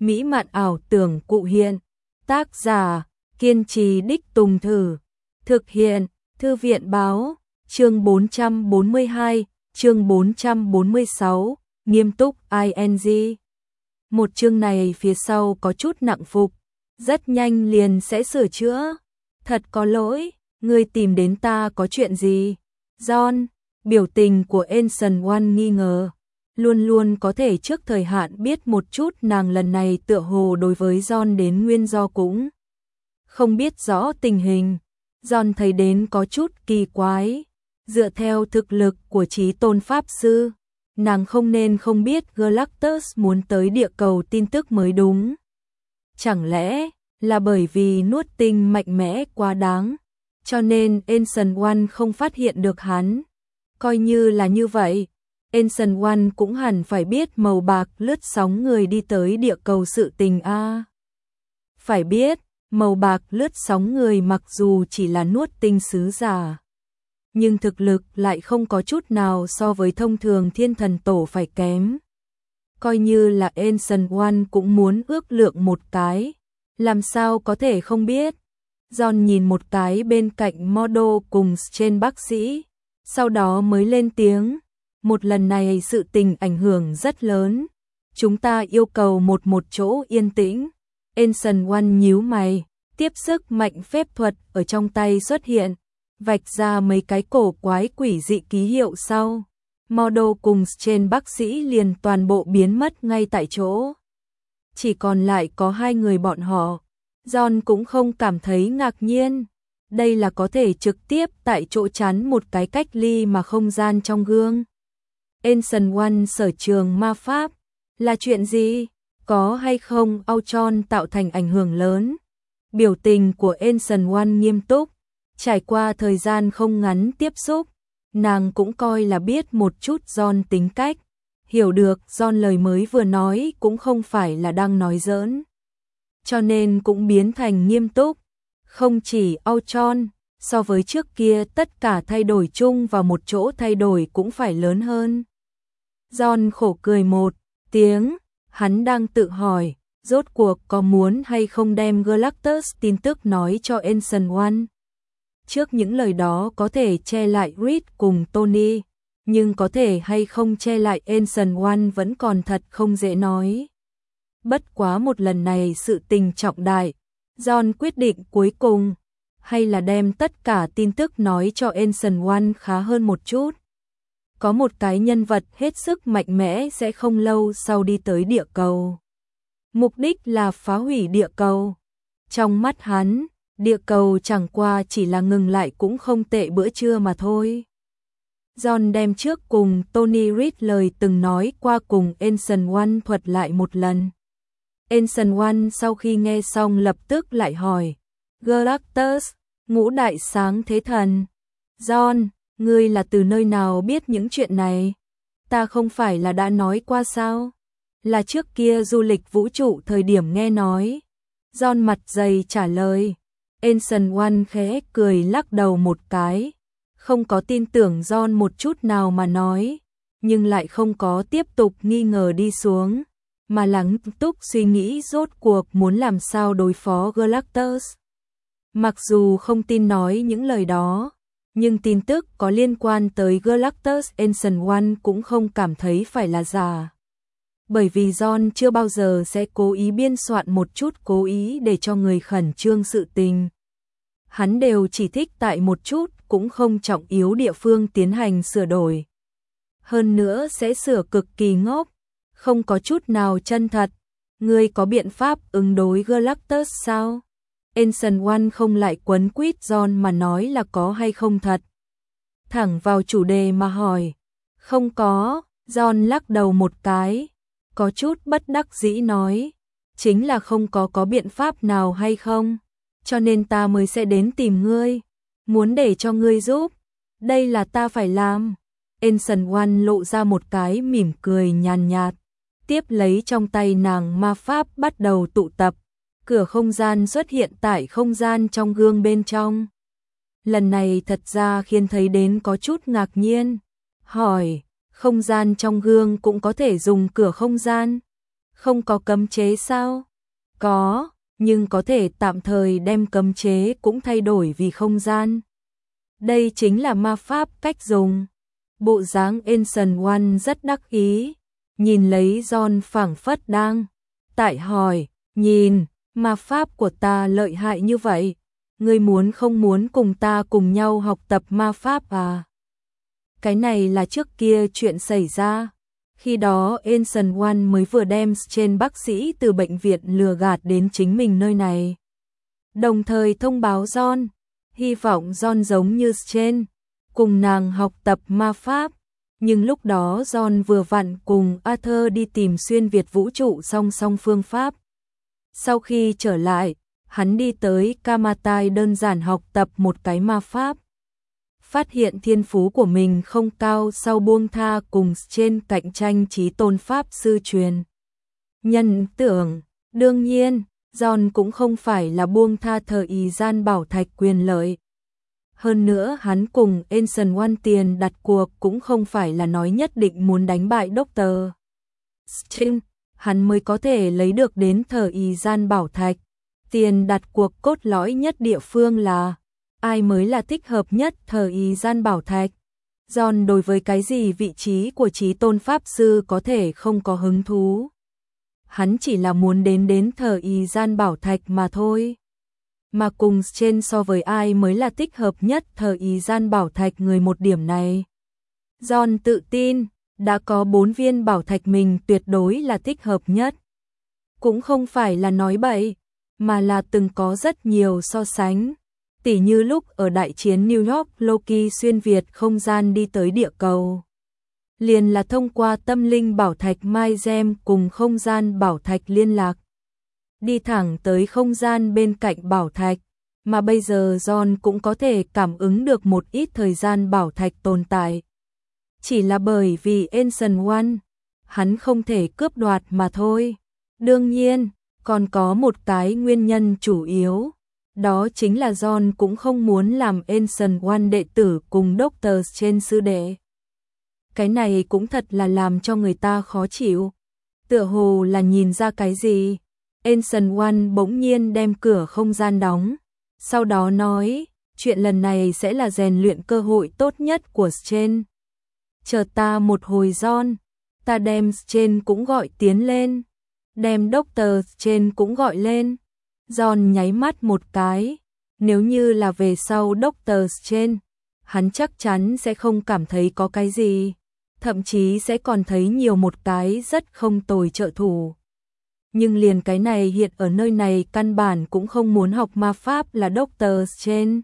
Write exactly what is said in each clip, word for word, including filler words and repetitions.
mỹ mạn ảo tưởng cụ hiện. Tác giả, kiên trì đích tùng thử. Thực hiện, Thư viện báo, chương bốn trăm bốn mươi hai, chương bốn trăm bốn mươi sáu, nghiêm túc ing. Một chương này phía sau có chút nặng phục, rất nhanh liền sẽ sửa chữa. Thật có lỗi, ngươi tìm đến ta có chuyện gì? John, biểu tình của Anson One nghi ngờ. Luôn luôn có thể trước thời hạn biết một chút, nàng lần này tựa hồ đối với John đến nguyên do cũng không biết rõ tình hình. John thấy đến có chút kỳ quái. Dựa theo thực lực của Chí Tôn Pháp Sư, nàng không nên không biết Galactus muốn tới địa cầu tin tức mới đúng. Chẳng lẽ là bởi vì nuốt tinh mạnh mẽ quá đáng, cho nên Anson One không phát hiện được hắn? Coi như là như vậy, Anson One cũng hẳn phải biết màu bạc lướt sóng người đi tới địa cầu sự tình a. À. Phải biết, màu bạc lướt sóng người mặc dù chỉ là nuốt tinh sứ giả, nhưng thực lực lại không có chút nào so với thông thường thiên thần tổ phải kém. Coi như là Anson One cũng muốn ước lượng một cái, làm sao có thể không biết. John nhìn một cái bên cạnh model cùng trên bác sĩ, sau đó mới lên tiếng. Một lần này sự tình ảnh hưởng rất lớn, chúng ta yêu cầu một một chỗ yên tĩnh. Anson One nhíu mày, tiếp sức mạnh phép thuật ở trong tay xuất hiện, vạch ra mấy cái cổ quái quỷ dị ký hiệu sau. Model cùng trên bác sĩ liền toàn bộ biến mất ngay tại chỗ. Chỉ còn lại có hai người bọn họ. John cũng không cảm thấy ngạc nhiên. Đây là có thể trực tiếp tại chỗ chắn một cái cách ly mà không gian trong gương. Anson One sở trường ma pháp. Là chuyện gì? Có hay không Ultron tạo thành ảnh hưởng lớn? Biểu tình của Anson One nghiêm túc. Trải qua thời gian không ngắn tiếp xúc, nàng cũng coi là biết một chút John tính cách. Hiểu được John lời mới vừa nói cũng không phải là đang nói giỡn, cho nên cũng biến thành nghiêm túc. Không chỉ Ultron, so với trước kia tất cả thay đổi chung vào một chỗ thay đổi cũng phải lớn hơn. John khổ cười một tiếng, hắn đang tự hỏi, rốt cuộc có muốn hay không đem Galactus tin tức nói cho Anson One. Trước những lời đó có thể che lại Reed cùng Tony, nhưng có thể hay không che lại Anson One vẫn còn thật không dễ nói. Bất quá một lần này sự tình trọng đại, John quyết định cuối cùng, hay là đem tất cả tin tức nói cho Anson One khá hơn một chút. Có một cái nhân vật hết sức mạnh mẽ sẽ không lâu sau đi tới địa cầu. Mục đích là phá hủy địa cầu. Trong mắt hắn, địa cầu chẳng qua chỉ là ngừng lại cũng không tệ bữa trưa mà thôi. John đem trước cùng Tony Reed lời từng nói qua cùng Anson One thuật lại một lần. Anson One sau khi nghe xong lập tức lại hỏi, Galactus, ngũ đại sáng thế thần. John, ngươi là từ nơi nào biết những chuyện này? Ta không phải là đã nói qua sao? Là trước kia du lịch vũ trụ thời điểm nghe nói. John mặt dày trả lời. Anson One khẽ cười lắc đầu một cái, không có tin tưởng John một chút nào mà nói, nhưng lại không có tiếp tục nghi ngờ đi xuống, mà lắng túc suy nghĩ rốt cuộc muốn làm sao đối phó Galactus. Mặc dù không tin nói những lời đó, nhưng tin tức có liên quan tới Galactus Anson One cũng không cảm thấy phải là giả. Bởi vì John chưa bao giờ sẽ cố ý biên soạn một chút cố ý để cho người khẩn trương sự tình. Hắn đều chỉ thích tại một chút cũng không trọng yếu địa phương tiến hành sửa đổi. Hơn nữa sẽ sửa cực kỳ ngốc, không có chút nào chân thật. Ngươi có biện pháp ứng đối Galactus sao? Anson One không lại quấn quýt John mà nói là có hay không thật. Thẳng vào chủ đề mà hỏi. Không có, John lắc đầu một cái, có chút bất đắc dĩ nói. Chính là không có có biện pháp nào hay không, cho nên ta mới sẽ đến tìm ngươi, muốn để cho ngươi giúp. Đây là ta phải làm. Anson One lộ ra một cái mỉm cười nhàn nhạt, tiếp lấy trong tay nàng ma pháp bắt đầu tụ tập. Cửa không gian xuất hiện tại không gian trong gương bên trong. Lần này thật ra khiến thấy đến có chút ngạc nhiên. Hỏi, không gian trong gương cũng có thể dùng cửa không gian? Không có cấm chế sao? Có, nhưng có thể tạm thời đem cấm chế cũng thay đổi vì không gian. Đây chính là ma pháp cách dùng. Bộ dáng Ancient One rất đắc ý, nhìn lấy John phảng phất đang tại hỏi, nhìn, ma pháp của ta lợi hại như vậy, ngươi muốn không muốn cùng ta cùng nhau học tập ma pháp à? Cái này là trước kia chuyện xảy ra. Khi đó Ancient One mới vừa đem trên bác sĩ từ bệnh viện lừa gạt đến chính mình nơi này. Đồng thời thông báo John, hy vọng John giống như trên, cùng nàng học tập ma pháp. Nhưng lúc đó John vừa vặn cùng Arthur đi tìm xuyên Việt vũ trụ song song phương pháp. Sau khi trở lại, hắn đi tới Kamatai đơn giản học tập một cái ma pháp. Phát hiện thiên phú của mình không cao sau buông tha cùng trên cạnh tranh chí tôn pháp sư truyền. Nhân tưởng, đương nhiên, John cũng không phải là buông tha thời y gian bảo thạch quyền lợi. Hơn nữa hắn cùng Ancient One tiền đặt cuộc cũng không phải là nói nhất định muốn đánh bại Doctor Strange, hắn mới có thể lấy được đến thời y gian bảo thạch. Tiền đặt cuộc cốt lõi nhất địa phương là ai mới là thích hợp nhất thời y gian bảo thạch. John đối với cái gì vị trí của chí tôn pháp sư có thể không có hứng thú. Hắn chỉ là muốn đến đến thời y gian bảo thạch mà thôi. Mà cùng trên so với ai mới là thích hợp nhất thời y gian bảo thạch người một điểm này. John tự tin, đã có bốn viên bảo thạch mình tuyệt đối là thích hợp nhất. Cũng không phải là nói bậy, mà là từng có rất nhiều so sánh. Tỉ như lúc ở đại chiến New York Loki xuyên Việt không gian đi tới địa cầu. Liền là thông qua tâm linh bảo thạch Mai Gem cùng không gian bảo thạch liên lạc. Đi thẳng tới không gian bên cạnh bảo thạch, mà bây giờ John cũng có thể cảm ứng được một ít thời gian bảo thạch tồn tại. Chỉ là bởi vì Ancient One, hắn không thể cướp đoạt mà thôi. Đương nhiên, còn có một cái nguyên nhân chủ yếu. Đó chính là John cũng không muốn làm Ancient One đệ tử cùng Doctor Strange sư đệ. Cái này cũng thật là làm cho người ta khó chịu. Tựa hồ là nhìn ra cái gì. Ancient One bỗng nhiên đem cửa không gian đóng. Sau đó nói, chuyện lần này sẽ là rèn luyện cơ hội tốt nhất của Strange. Chờ ta một hồi John, ta đem Strange cũng gọi tiến lên. Đem Doctor Strange cũng gọi lên. John nháy mắt một cái, nếu như là về sau Doctor Strange, hắn chắc chắn sẽ không cảm thấy có cái gì, thậm chí sẽ còn thấy nhiều một cái rất không tồi trợ thủ. Nhưng liền cái này hiện ở nơi này căn bản cũng không muốn học ma pháp là Doctor Strange.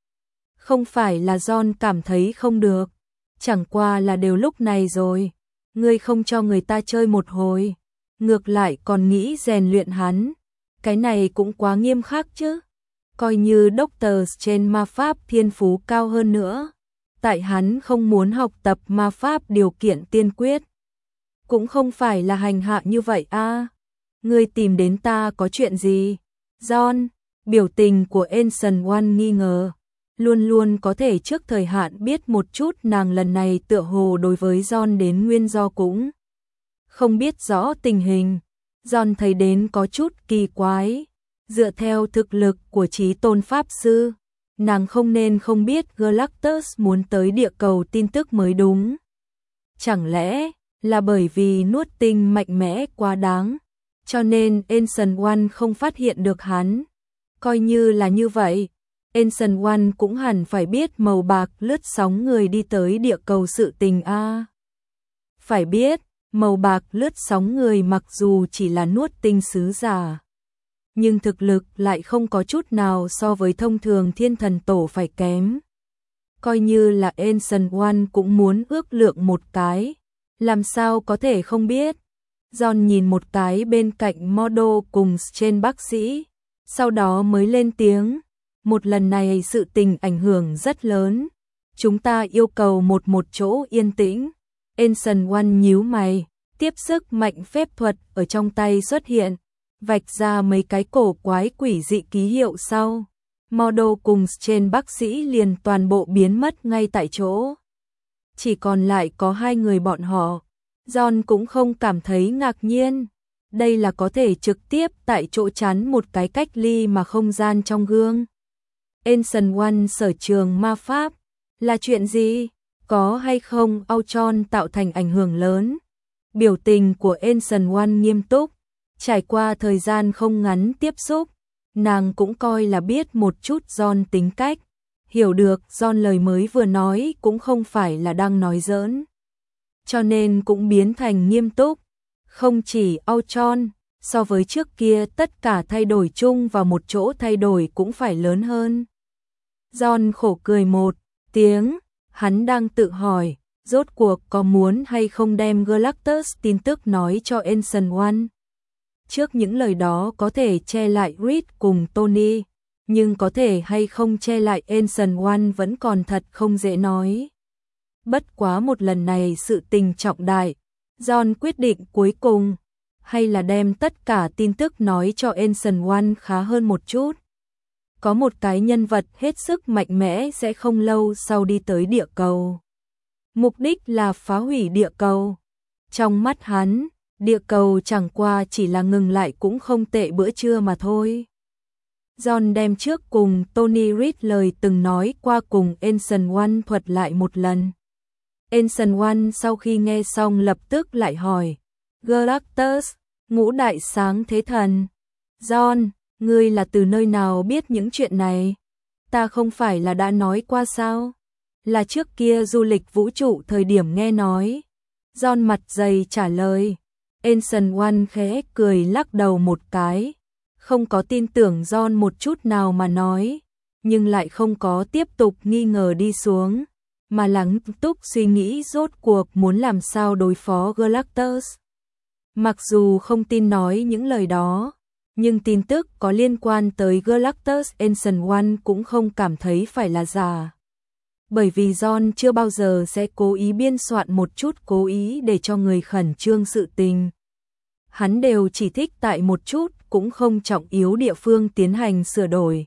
Không phải là John cảm thấy không được, chẳng qua là đều lúc này rồi, ngươi không cho người ta chơi một hồi, ngược lại còn nghĩ rèn luyện hắn. Cái này cũng quá nghiêm khắc chứ. Coi như Doctor Strange ma pháp thiên phú cao hơn nữa, tại hắn không muốn học tập ma pháp điều kiện tiên quyết. Cũng không phải là hành hạ như vậy a. À. Ngươi tìm đến ta có chuyện gì? John, biểu tình của Ancient One nghi ngờ. Luôn luôn có thể trước thời hạn biết một chút nàng lần này tựa hồ đối với John đến nguyên do cũng không biết rõ tình hình. John thấy đến có chút kỳ quái, dựa theo thực lực của chí tôn pháp sư, nàng không nên không biết Galactus muốn tới địa cầu tin tức mới đúng. Chẳng lẽ là bởi vì nuốt tinh mạnh mẽ quá đáng, cho nên Ancient One không phát hiện được hắn. Coi như là như vậy, Ancient One cũng hẳn phải biết màu bạc lướt sóng người đi tới địa cầu sự tình a. À. Phải biết, màu bạc lướt sóng người mặc dù chỉ là nuốt tinh sứ giả, nhưng thực lực lại không có chút nào so với thông thường thiên thần tổ phải kém. Coi như là Ancient One cũng muốn ước lượng một cái, làm sao có thể không biết. John nhìn một cái bên cạnh model cùng trên bác sĩ, sau đó mới lên tiếng, một lần này sự tình ảnh hưởng rất lớn, chúng ta yêu cầu một một chỗ yên tĩnh. Ancient One nhíu mày, tiếp sức mạnh phép thuật ở trong tay xuất hiện, vạch ra mấy cái cổ quái quỷ dị ký hiệu sau. Model cùng trên bác sĩ liền toàn bộ biến mất ngay tại chỗ. Chỉ còn lại có hai người bọn họ. John cũng không cảm thấy ngạc nhiên. Đây là có thể trực tiếp tại chỗ chắn một cái cách ly mà không gian trong gương. Ancient One sở trường ma pháp là chuyện gì? Có hay không Ultron tạo thành ảnh hưởng lớn? Biểu tình của Ancient One nghiêm túc. Trải qua thời gian không ngắn tiếp xúc, nàng cũng coi là biết một chút John tính cách. Hiểu được John lời mới vừa nói cũng không phải là đang nói giỡn. Cho nên cũng biến thành nghiêm túc. Không chỉ Ultron, so với trước kia tất cả thay đổi chung vào một chỗ thay đổi cũng phải lớn hơn. John khổ cười một tiếng, hắn đang tự hỏi, rốt cuộc có muốn hay không đem Galactus tin tức nói cho Ancient One. Trước những lời đó có thể che lại Reed cùng Tony, nhưng có thể hay không che lại Ancient One vẫn còn thật không dễ nói. Bất quá một lần này sự tình trọng đại, John quyết định cuối cùng, hay là đem tất cả tin tức nói cho Ancient One khá hơn một chút. Có một cái nhân vật hết sức mạnh mẽ sẽ không lâu sau đi tới địa cầu. Mục đích là phá hủy địa cầu. Trong mắt hắn, địa cầu chẳng qua chỉ là ngừng lại cũng không tệ bữa trưa mà thôi. John đem trước cùng Tony Reed lời từng nói qua cùng Ancient One thuật lại một lần. Ancient One sau khi nghe xong lập tức lại hỏi, Galactus, ngũ đại sáng thế thần. John, ngươi là từ nơi nào biết những chuyện này? Ta không phải là đã nói qua sao? Là trước kia du lịch vũ trụ thời điểm nghe nói. John mặt dày trả lời. Ancient One khẽ cười lắc đầu một cái. Không có tin tưởng John một chút nào mà nói. Nhưng lại không có tiếp tục nghi ngờ đi xuống. Mà lắng túc suy nghĩ rốt cuộc muốn làm sao đối phó Galactus. Mặc dù không tin nói những lời đó, nhưng tin tức có liên quan tới Galactus Ancient One cũng không cảm thấy phải là giả. Bởi vì John chưa bao giờ sẽ cố ý biên soạn một chút cố ý để cho người khẩn trương sự tình. Hắn đều chỉ thích tại một chút cũng không trọng yếu địa phương tiến hành sửa đổi.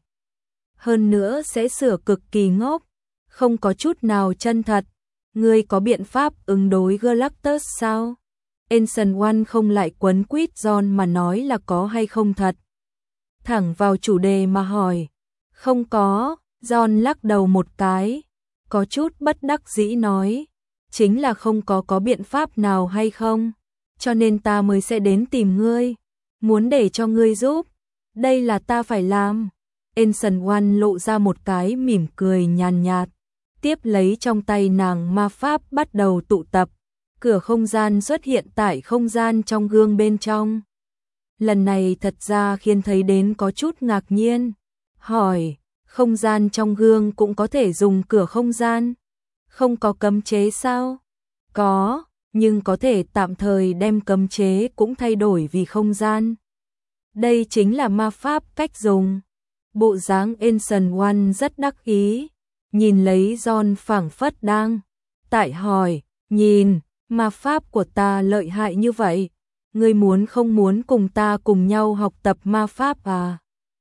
Hơn nữa sẽ sửa cực kỳ ngốc, không có chút nào chân thật. Ngươi có biện pháp ứng đối Galactus sao? Ancient One không lại quấn quýt John mà nói là có hay không thật. Thẳng vào chủ đề mà hỏi. Không có, John lắc đầu một cái. Có chút bất đắc dĩ nói. Chính là không có có biện pháp nào hay không. Cho nên ta mới sẽ đến tìm ngươi. Muốn để cho ngươi giúp. Đây là ta phải làm. Ancient One lộ ra một cái mỉm cười nhàn nhạt. Tiếp lấy trong tay nàng ma pháp bắt đầu tụ tập. Cửa không gian xuất hiện tại không gian trong gương bên trong. Lần này thật ra khiến thấy đến có chút ngạc nhiên. Hỏi, không gian trong gương cũng có thể dùng cửa không gian? Không có cấm chế sao? Có, nhưng có thể tạm thời đem cấm chế cũng thay đổi vì không gian. Đây chính là ma pháp cách dùng. Bộ dáng Ancient One rất đắc ý. Nhìn lấy John phảng phất đang. Tại hỏi, nhìn, ma pháp của ta lợi hại như vậy. Ngươi muốn không muốn cùng ta cùng nhau học tập ma pháp à?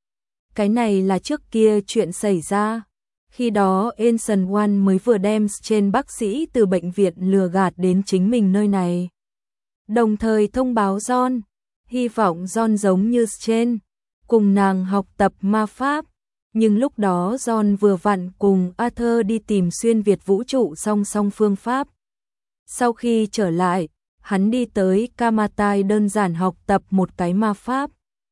Cái này là trước kia chuyện xảy ra. Khi đó Ancient One mới vừa đem trên bác sĩ từ bệnh viện lừa gạt đến chính mình nơi này. Đồng thời thông báo John, hy vọng John giống như trên, cùng nàng học tập ma pháp. Nhưng lúc đó John vừa vặn cùng Arthur đi tìm xuyên Việt vũ trụ song song phương pháp. Sau khi trở lại, hắn đi tới Kamatai đơn giản học tập một cái ma pháp.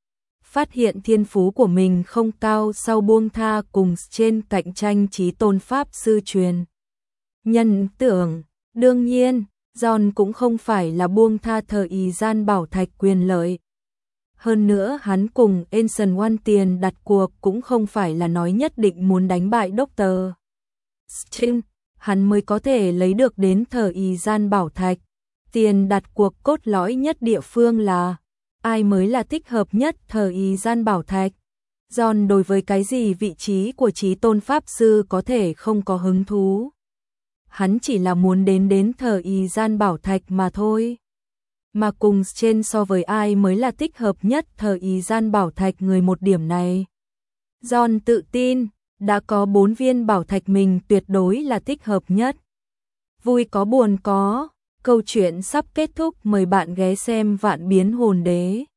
Phát hiện thiên phú của mình không cao sau buông tha cùng trên cạnh tranh chí tôn pháp sư truyền. Nhân tưởng, đương nhiên, John cũng không phải là buông tha thời y gian bảo thạch quyền lợi. Hơn nữa hắn cùng Ancient One tiền đặt cuộc cũng không phải là nói nhất định muốn đánh bại Doctor Strange, hắn mới có thể lấy được đến thời y gian bảo thạch. Tiền đặt cuộc cốt lõi nhất địa phương là ai mới là thích hợp nhất thời y gian bảo thạch. John đối với cái gì vị trí của chí tôn pháp sư có thể không có hứng thú. Hắn chỉ là muốn đến đến thời y gian bảo thạch mà thôi. Mà cùng trên so với ai mới là thích hợp nhất thời y gian bảo thạch người một điểm này. John tự tin, đã có bốn viên bảo thạch mình tuyệt đối là thích hợp nhất. Vui có buồn có, Câu chuyện sắp kết thúc, mời bạn ghé xem Vạn Biến Hồn Đế.